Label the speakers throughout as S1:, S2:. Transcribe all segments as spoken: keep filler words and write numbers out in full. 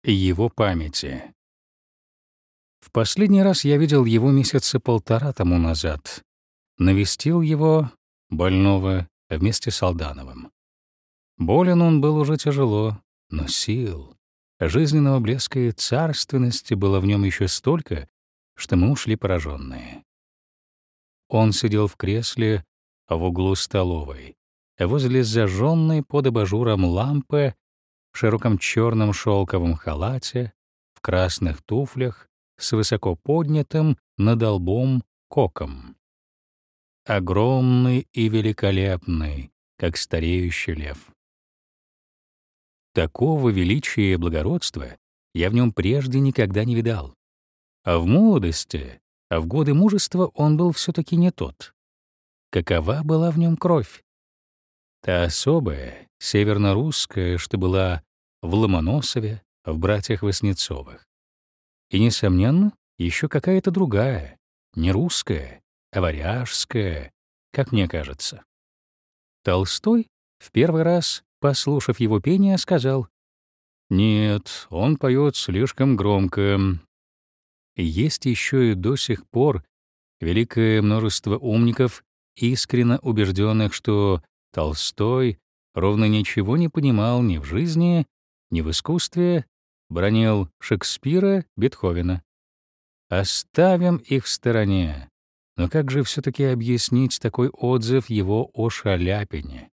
S1: Его памяти. В последний раз я видел его месяца полтора тому назад. Навестил его, больного, вместе с Алдановым. Болен он был уже тяжело, но сил, жизненного блеска и царственности было в нем еще столько, что мы ушли пораженные. Он сидел в кресле в углу столовой, возле зажженной под абажуром лампы, в широком черном шелковом халате, в красных туфлях, с высоко поднятым над лбом коком. Огромный и великолепный, как стареющий лев. Такого величия и благородства я в нем прежде никогда не видал. А в молодости, а в годы мужества он был все-таки не тот. Какова была в нем кровь? Та особая, северно-русская, что была в Ломоносове, в братьях Васнецовых. И, несомненно, еще какая-то другая, не русская, а варяжская, как мне кажется. Толстой, в первый раз, послушав его пение, сказал: «Нет, он поет слишком громко». Есть еще и до сих пор великое множество умников, искренно убежденных, что Толстой ровно ничего не понимал ни в жизни, ни в искусстве, бранил Шекспира, Бетховена. Оставим их в стороне. Но как же все-таки объяснить такой отзыв его о Шаляпине?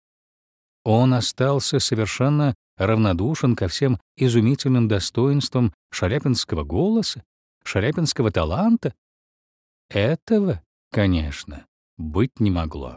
S1: Он остался совершенно равнодушен ко всем изумительным достоинствам шаляпинского голоса, шаляпинского таланта? Этого, конечно, быть не могло.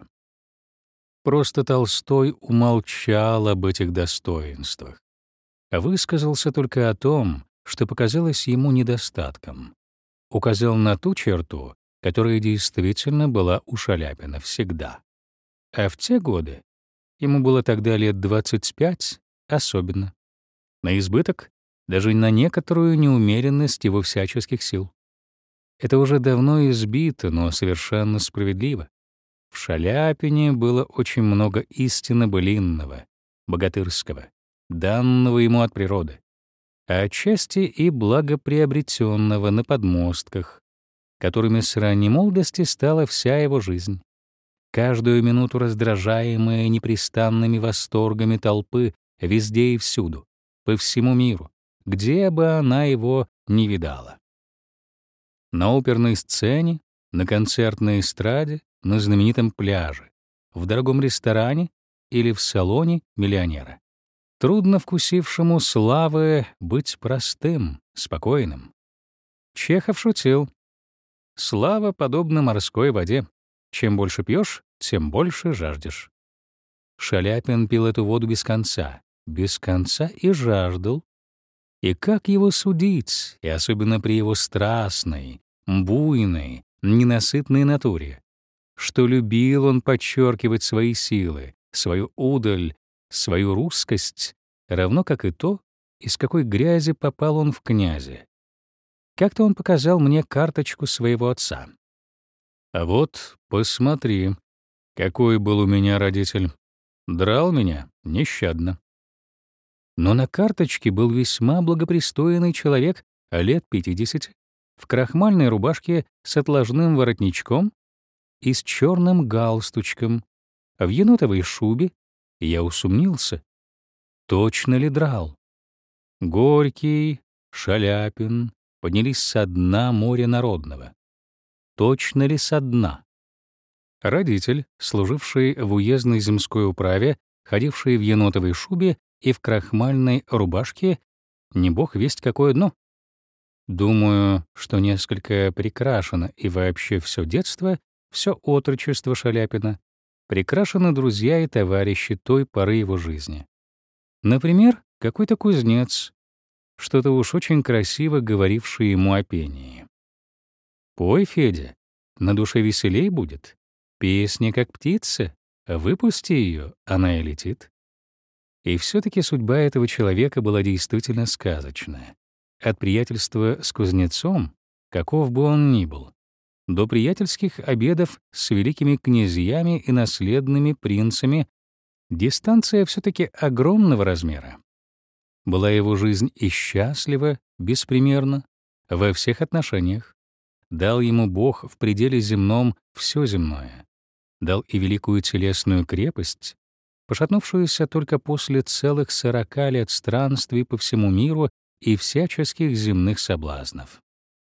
S1: Просто Толстой умолчал об этих достоинствах, а высказался только о том, что показалось ему недостатком. Указал на ту черту, которая действительно была у Шаляпина всегда. А в те годы, ему было тогда лет двадцать пять, особенно, на избыток, даже на некоторую неумеренность его всяческих сил. Это уже давно избито, но совершенно справедливо. В Шаляпине было очень много истинно былинного, богатырского, данного ему от природы, а отчасти и благоприобретенного на подмостках, которыми с ранней молодости стала вся его жизнь. Каждую минуту раздражаемая непрестанными восторгами толпы везде и всюду, по всему миру, где бы она его ни видала. На оперной сцене, на концертной эстраде, на знаменитом пляже, в дорогом ресторане или в салоне миллионера. Трудно вкусившему славы быть простым, спокойным. Чехов шутил: «Слава подобна морской воде. Чем больше пьешь, тем больше жаждешь». Шаляпин пил эту воду без конца, без конца и жаждал. И как его судить, и особенно при его страстной, буйной, ненасытной натуре? Что любил он подчеркивать свои силы, свою удаль, свою русскость, равно как и то, из какой грязи попал он в князи. Как-то он показал мне карточку своего отца. «А вот, посмотри, какой был у меня родитель. Драл меня нещадно». Но на карточке был весьма благопристойный человек лет пятидесяти, в крахмальной рубашке с отложным воротничком и с черным галстучком, в енотовой шубе, и я усомнился, точно ли драл. Горький, Шаляпин поднялись со дна моря народного. Точно ли со дна? Родитель, служивший в уездной земской управе, ходивший в енотовой шубе и в крахмальной рубашке, не бог весть какое дно. Думаю, что несколько прикрашено и вообще все детство, все отрочество Шаляпина, прикрашены друзья и товарищи той поры его жизни. Например, какой-то кузнец, что-то уж очень красиво говоривший ему о пении. «Пой, Федя, на душе веселей будет. Песня как птица, выпусти ее, она и летит». И все-таки судьба этого человека была действительно сказочная. От приятельства с кузнецом, каков бы он ни был, до приятельских обедов с великими князьями и наследными принцами, дистанция все-таки огромного размера. Была его жизнь и счастлива, беспримерно, во всех отношениях. Дал ему Бог в пределе земном все земное. Дал и великую телесную крепость, пошатнувшуюся только после целых сорока лет странствий по всему миру и всяческих земных соблазнов.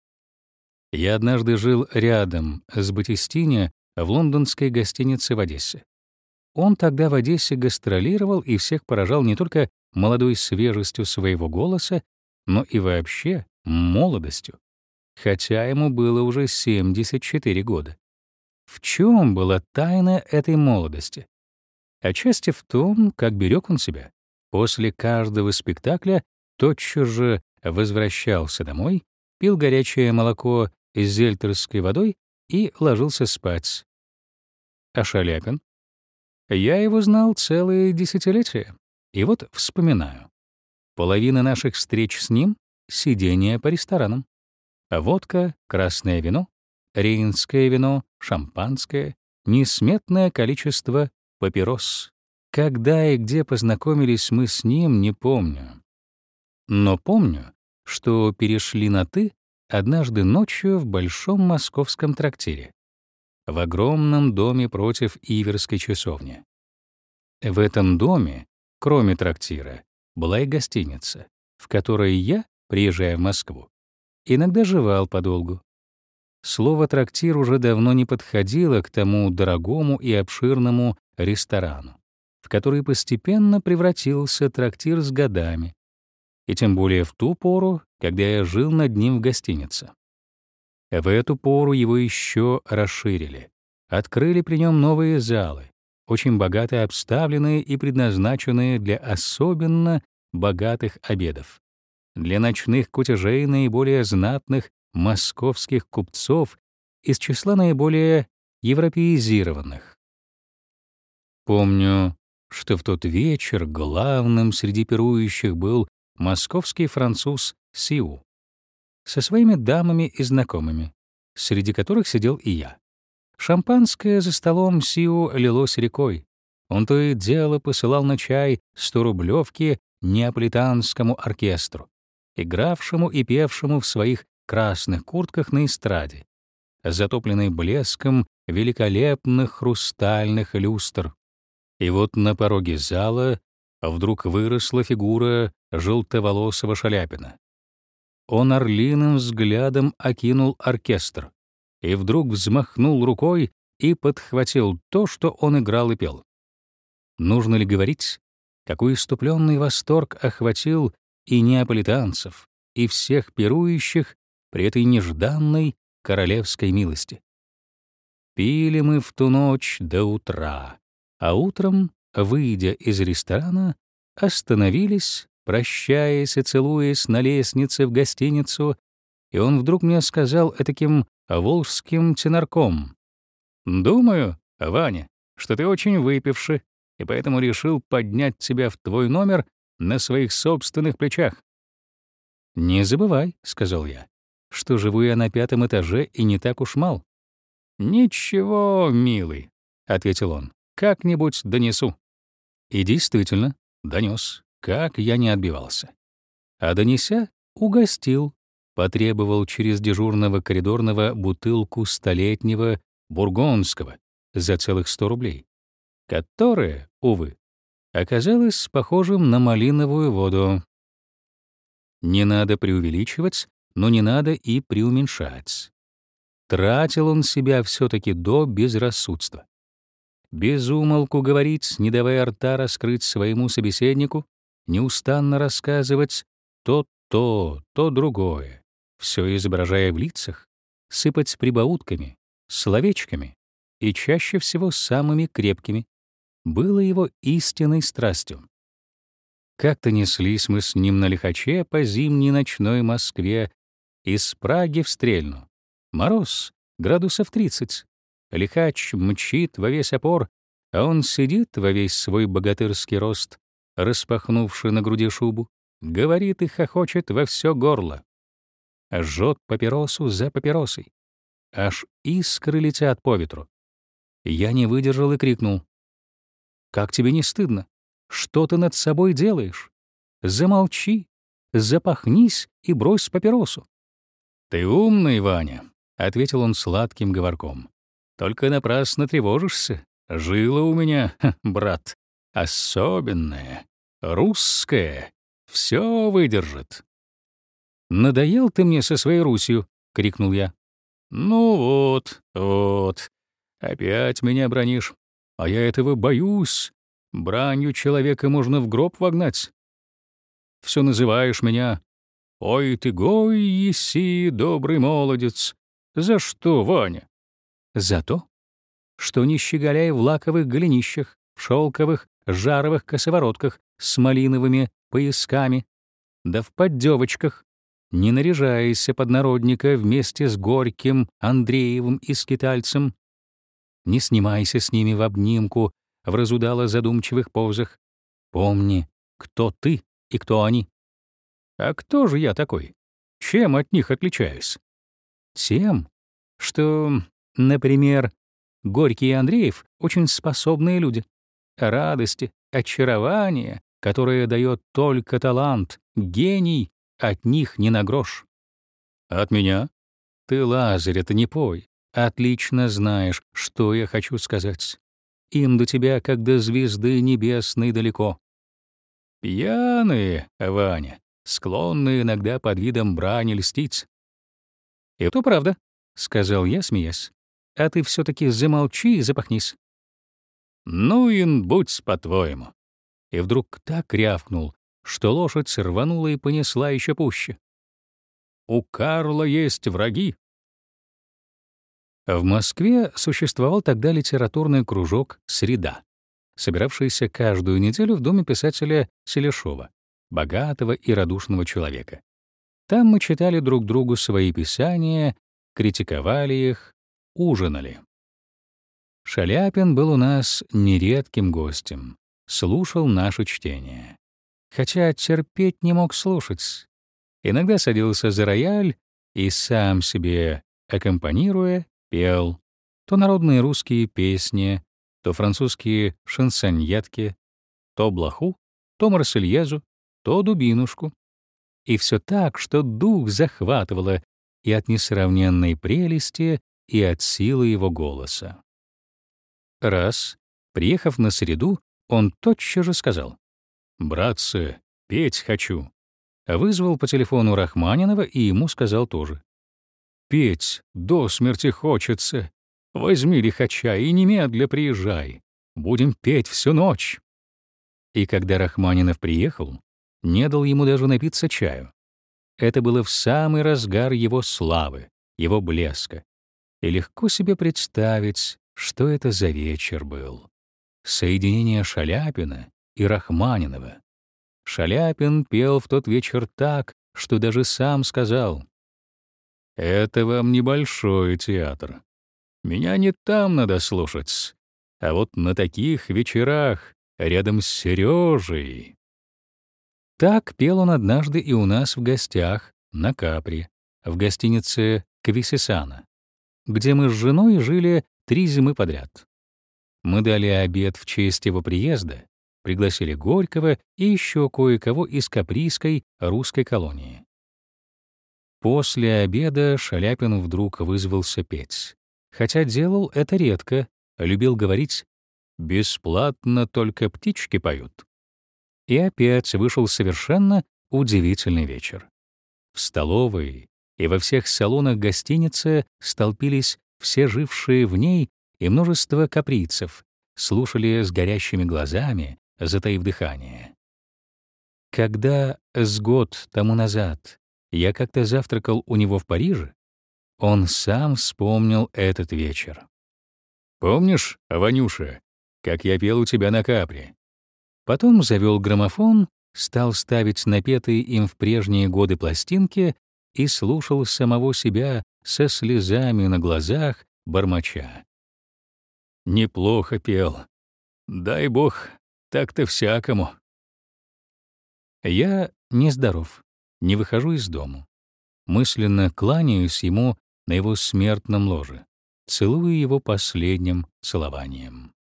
S1: Я однажды жил рядом с Батистини в лондонской гостинице в Одессе. Он тогда в Одессе гастролировал и всех поражал не только молодой свежестью своего голоса, но и вообще молодостью, хотя ему было уже семьдесят четыре года. В чем была тайна этой молодости? Отчасти в том, как берег он себя. После каждого спектакля тотчас же возвращался домой, пил горячее молоко с зельтерской водой и ложился спать. А Шаляпин? Я его знал целые десятилетия, и вот вспоминаю. Половина наших встреч с ним — сидение по ресторанам. Водка, красное вино, рейнское вино, шампанское, несметное количество папирос. Когда и где познакомились мы с ним, не помню. Но помню, что перешли на «ты» однажды ночью в большом московском трактире, в огромном доме против Иверской часовни. В этом доме, кроме трактира, была и гостиница, в которой я, приезжая в Москву, иногда жевал подолгу. Слово «трактир» уже давно не подходило к тому дорогому и обширному ресторану, в который постепенно превратился трактир с годами, и тем более в ту пору, когда я жил над ним в гостинице. В эту пору его еще расширили, открыли при нем новые залы, очень богато обставленные и предназначенные для особенно богатых обедов, для ночных кутежей наиболее знатных московских купцов из числа наиболее европеизированных. Помню, что в тот вечер главным среди пирующих был московский француз Сиу со своими дамами и знакомыми, среди которых сидел и я. Шампанское за столом Сиу лилось рекой. Он то и дело посылал на чай сторублевки неаполитанскому оркестру, игравшему и певшему в своих красных куртках на эстраде, затопленной блеском великолепных хрустальных люстр. И вот на пороге зала вдруг выросла фигура желтоволосого Шаляпина. Он орлиным взглядом окинул оркестр и вдруг взмахнул рукой и подхватил то, что он играл и пел. Нужно ли говорить, какой исступленный восторг охватил и неаполитанцев, и всех пирующих при этой нежданной королевской милости? Пили мы в ту ночь до утра, а утром, выйдя из ресторана, остановились, прощаясь и целуясь на лестнице в гостиницу, и он вдруг мне сказал этаким волжским тенорком: «Думаю, Ваня, что ты очень выпивший, и поэтому решил поднять тебя в твой номер на своих собственных плечах». «Не забывай», — сказал я, — «что живу я на пятом этаже и не так уж мал». «Ничего, милый», — ответил он, — «как-нибудь донесу». И действительно, донес, как я не отбивался. А донеся, угостил, потребовал через дежурного коридорного бутылку столетнего бургундского за целых сто рублей, которая, увы, оказалась похожим на малиновую воду. Не надо преувеличивать, но не надо и преуменьшать. Тратил он себя все-таки до безрассудства. Без умолку говорить, не давая рта раскрыть своему собеседнику, неустанно рассказывать то то, то другое, все изображая в лицах, сыпать прибаутками, словечками и чаще всего самыми крепкими, было его истинной страстью. Как-то неслись мы с ним на лихаче по зимней ночной Москве из Праги в Стрельну. Мороз, градусов тридцать. Лихач мчит во весь опор, а он сидит во весь свой богатырский рост, распахнувши на груди шубу, говорит и хохочет во все горло. Жжет папиросу за папиросой. Аж искры летят по ветру. Я не выдержал и крикнул: «Как тебе не стыдно? Что ты над собой делаешь? замолчи, запахнись и брось папиросу». «Ты умный, Ваня», — ответил он сладким говорком. «Только напрасно тревожишься. Жила у меня, ха, брат, особенная, русская, все выдержит». «Надоел ты мне со своей Русью», — крикнул я. «Ну вот, вот, опять меня бранишь, а я этого боюсь. Бранью человека можно в гроб вогнать. Все называешь меня: ой ты гой еси, добрый молодец. За что, Ваня?» «За то, что не щеголяй в лаковых голенищах, в шелковых жаровых косоворотках с малиновыми поясками, да в поддевочках, не наряжайся под народника вместе с Горьким, Андреевым и Скитальцем, не снимайся с ними в обнимку в разудало задумчивых позах. Помни, кто ты и кто они. А кто же я такой? Чем от них отличаюсь? Тем, что, например, Горький и Андреев — очень способные люди. Радости, очарования, которое дает только талант, гений, от них не на грош. От меня? Ты, Лазаря-то, не пой. Отлично знаешь, что я хочу сказать. Им до тебя, как до звезды небесной, далеко. Пьяные, Ваня, склонны иногда под видом брани льстить. — Это правда, — сказал я, смеясь. — А ты все-таки замолчи и запахнись. — Ну, ин, будь по-твоему. И вдруг так рявкнул, что лошадь рванула и понесла еще пуще. У Карла есть враги. В Москве существовал тогда литературный кружок «Среда», собиравшийся каждую неделю в доме писателя Селешова, богатого и радушного человека. Там мы читали друг другу свои писания, критиковали их, ужинали. Шаляпин был у нас нередким гостем, слушал наше чтение. Хотя терпеть не мог слушать. Иногда садился за рояль и сам себе, аккомпанируя, пел то народные русские песни, то французские шансоньетки, то блоху, то марсельезу, то дубинушку. И все так, что дух захватывало и от несравненной прелести, и от силы его голоса. Раз, приехав на среду, он тотчас же сказал: «Братцы, петь хочу». Вызвал по телефону Рахманинова и ему сказал тоже: «Петь до смерти хочется. Возьми лихача и немедля приезжай. Будем петь всю ночь». И когда Рахманинов приехал, не дал ему даже напиться чаю. Это было в самый разгар его славы, его блеска. И легко себе представить, что это за вечер был. Соединение Шаляпина и Рахманинова. Шаляпин пел в тот вечер так, что даже сам сказал: «Это вам небольшой театр. Меня не там надо слушать, а вот на таких вечерах рядом с Сережей». Так пел он однажды и у нас в гостях на Капри, в гостинице Квисисана, где мы с женой жили три зимы подряд. Мы дали обед в честь его приезда, пригласили Горького и еще кое-кого из каприйской русской колонии. После обеда Шаляпин вдруг вызвался петь, хотя делал это редко, любил говорить: «Бесплатно только птички поют». И опять вышел совершенно удивительный вечер. В столовой и во всех салонах гостиницы столпились все жившие в ней и множество каприйцев, слушали с горящими глазами, затаив дыхание. Когда с год тому назад я как-то завтракал у него в Париже, он сам вспомнил этот вечер. «Помнишь, Ванюша, как я пел у тебя на Капри?» Потом завел граммофон, стал ставить напетые им в прежние годы пластинки и слушал самого себя со слезами на глазах, бормоча: «Неплохо пел. Дай бог, так-то всякому». Я нездоров, не выхожу из дому. Мысленно кланяюсь ему на его смертном ложе, целую его последним целованием.